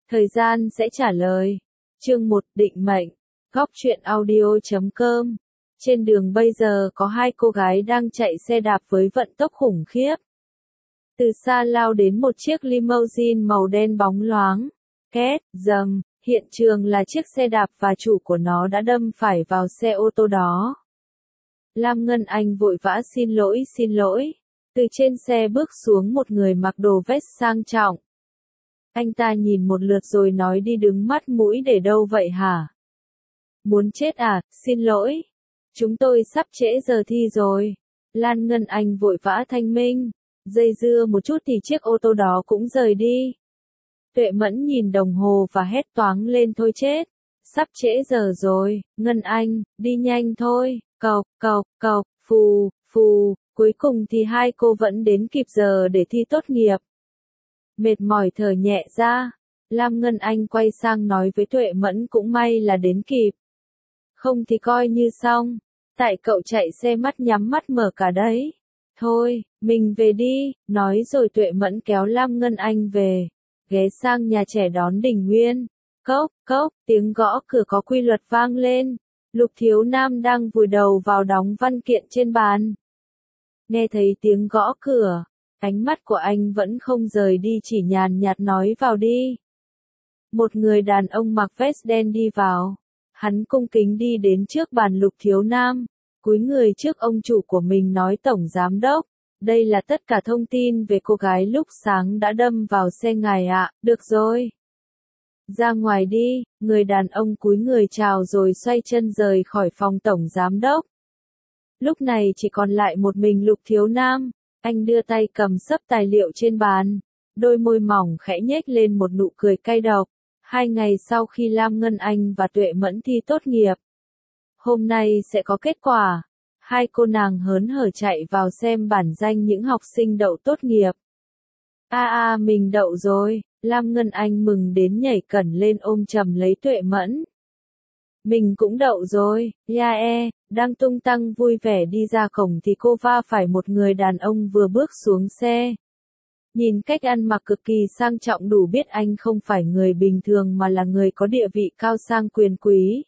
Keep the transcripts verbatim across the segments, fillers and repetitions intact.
Thời gian sẽ trả lời. Chương một định mệnh. Góc truyện audio chấm com. Trên đường bây giờ có hai cô gái đang chạy xe đạp với vận tốc khủng khiếp. Từ xa lao đến một chiếc limousine màu đen bóng loáng. Két, dầm, hiện trường là chiếc xe đạp và chủ của nó đã đâm phải vào xe ô tô đó. Lam Ngân Anh vội vã xin lỗi xin lỗi. Từ trên xe bước xuống một người mặc đồ vest sang trọng. Anh ta nhìn một lượt rồi nói đi đứng mắt mũi để đâu vậy hả? Muốn chết à, xin lỗi. Chúng tôi sắp trễ giờ thi rồi. Lan Ngân Anh vội vã thanh minh. Dây dưa một chút thì chiếc ô tô đó cũng rời đi. Tuệ Mẫn nhìn đồng hồ và hét toáng lên thôi chết. Sắp trễ giờ rồi, Ngân Anh, đi nhanh thôi, cộc, cộc, cộc, phù, phù, cuối cùng thì hai cô vẫn đến kịp giờ để thi tốt nghiệp. Mệt mỏi thở nhẹ ra, Lam Ngân Anh quay sang nói với Tuệ Mẫn cũng may là đến kịp. Không thì coi như xong, tại cậu chạy xe mắt nhắm mắt mở cả đấy. Thôi, mình về đi, nói rồi Tuệ Mẫn kéo Lam Ngân Anh về, ghé sang nhà trẻ đón Đình Nguyên. Cốc, cốc, tiếng gõ cửa có quy luật vang lên. Lục Thiếu Nam đang vùi đầu vào đóng văn kiện trên bàn. Nghe thấy tiếng gõ cửa, ánh mắt của anh vẫn không rời đi, chỉ nhàn nhạt nói vào đi. Một người đàn ông mặc vest đen đi vào. Hắn cung kính đi đến trước bàn Lục Thiếu Nam, cúi người trước ông chủ của mình nói Tổng Giám Đốc. Đây là tất cả thông tin về cô gái lúc sáng đã đâm vào xe ngài ạ, được rồi. Ra ngoài đi, người đàn ông cúi người chào rồi xoay chân rời khỏi phòng Tổng Giám Đốc. Lúc này chỉ còn lại một mình Lục Thiếu Nam, anh đưa tay cầm xấp tài liệu trên bàn, đôi môi mỏng khẽ nhếch lên một nụ cười cay độc. Hai ngày sau khi Lam Ngân Anh và Tuệ Mẫn thi tốt nghiệp, hôm nay sẽ có kết quả. Hai cô nàng hớn hở chạy vào xem bản danh những học sinh đậu tốt nghiệp. A a mình đậu rồi, Lam Ngân Anh mừng đến nhảy cẩn lên ôm chầm lấy Tuệ Mẫn. Mình cũng đậu rồi, ya e, đang tung tăng vui vẻ đi ra cổng thì cô va phải một người đàn ông vừa bước xuống xe. Nhìn cách ăn mặc cực kỳ sang trọng đủ biết anh không phải người bình thường mà là người có địa vị cao sang quyền quý.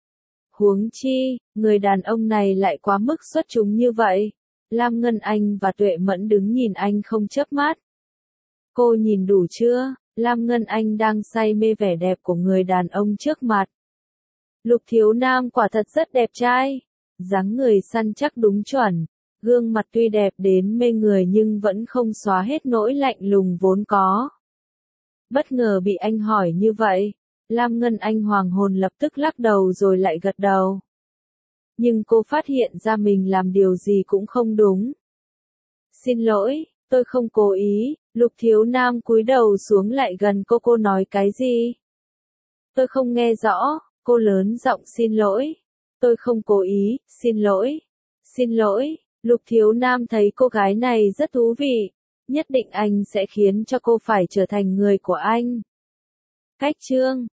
Huống chi, người đàn ông này lại quá mức xuất chúng như vậy. Lam Ngân Anh và Tuệ Mẫn đứng nhìn anh không chớp mắt. Cô nhìn đủ chưa? Lam Ngân Anh đang say mê vẻ đẹp của người đàn ông trước mặt. Lục Thiếu Nam quả thật rất đẹp trai. Dáng người săn chắc đúng chuẩn. Gương mặt tuy đẹp đến mê người nhưng vẫn không xóa hết nỗi lạnh lùng vốn có. Bất ngờ bị anh hỏi như vậy, Lam Ngân Anh hoàng hồn lập tức lắc đầu rồi lại gật đầu. Nhưng cô phát hiện ra mình làm điều gì cũng không đúng. Xin lỗi, tôi không cố ý. Lục Thiếu Nam cúi đầu xuống lại gần cô. Cô nói cái gì? Tôi không nghe rõ. Cô lớn giọng xin lỗi. Tôi không cố ý, xin lỗi. Xin lỗi. Lục Thiếu Nam thấy cô gái này rất thú vị. Nhất định anh sẽ khiến cho cô phải trở thành người của anh. Cách chương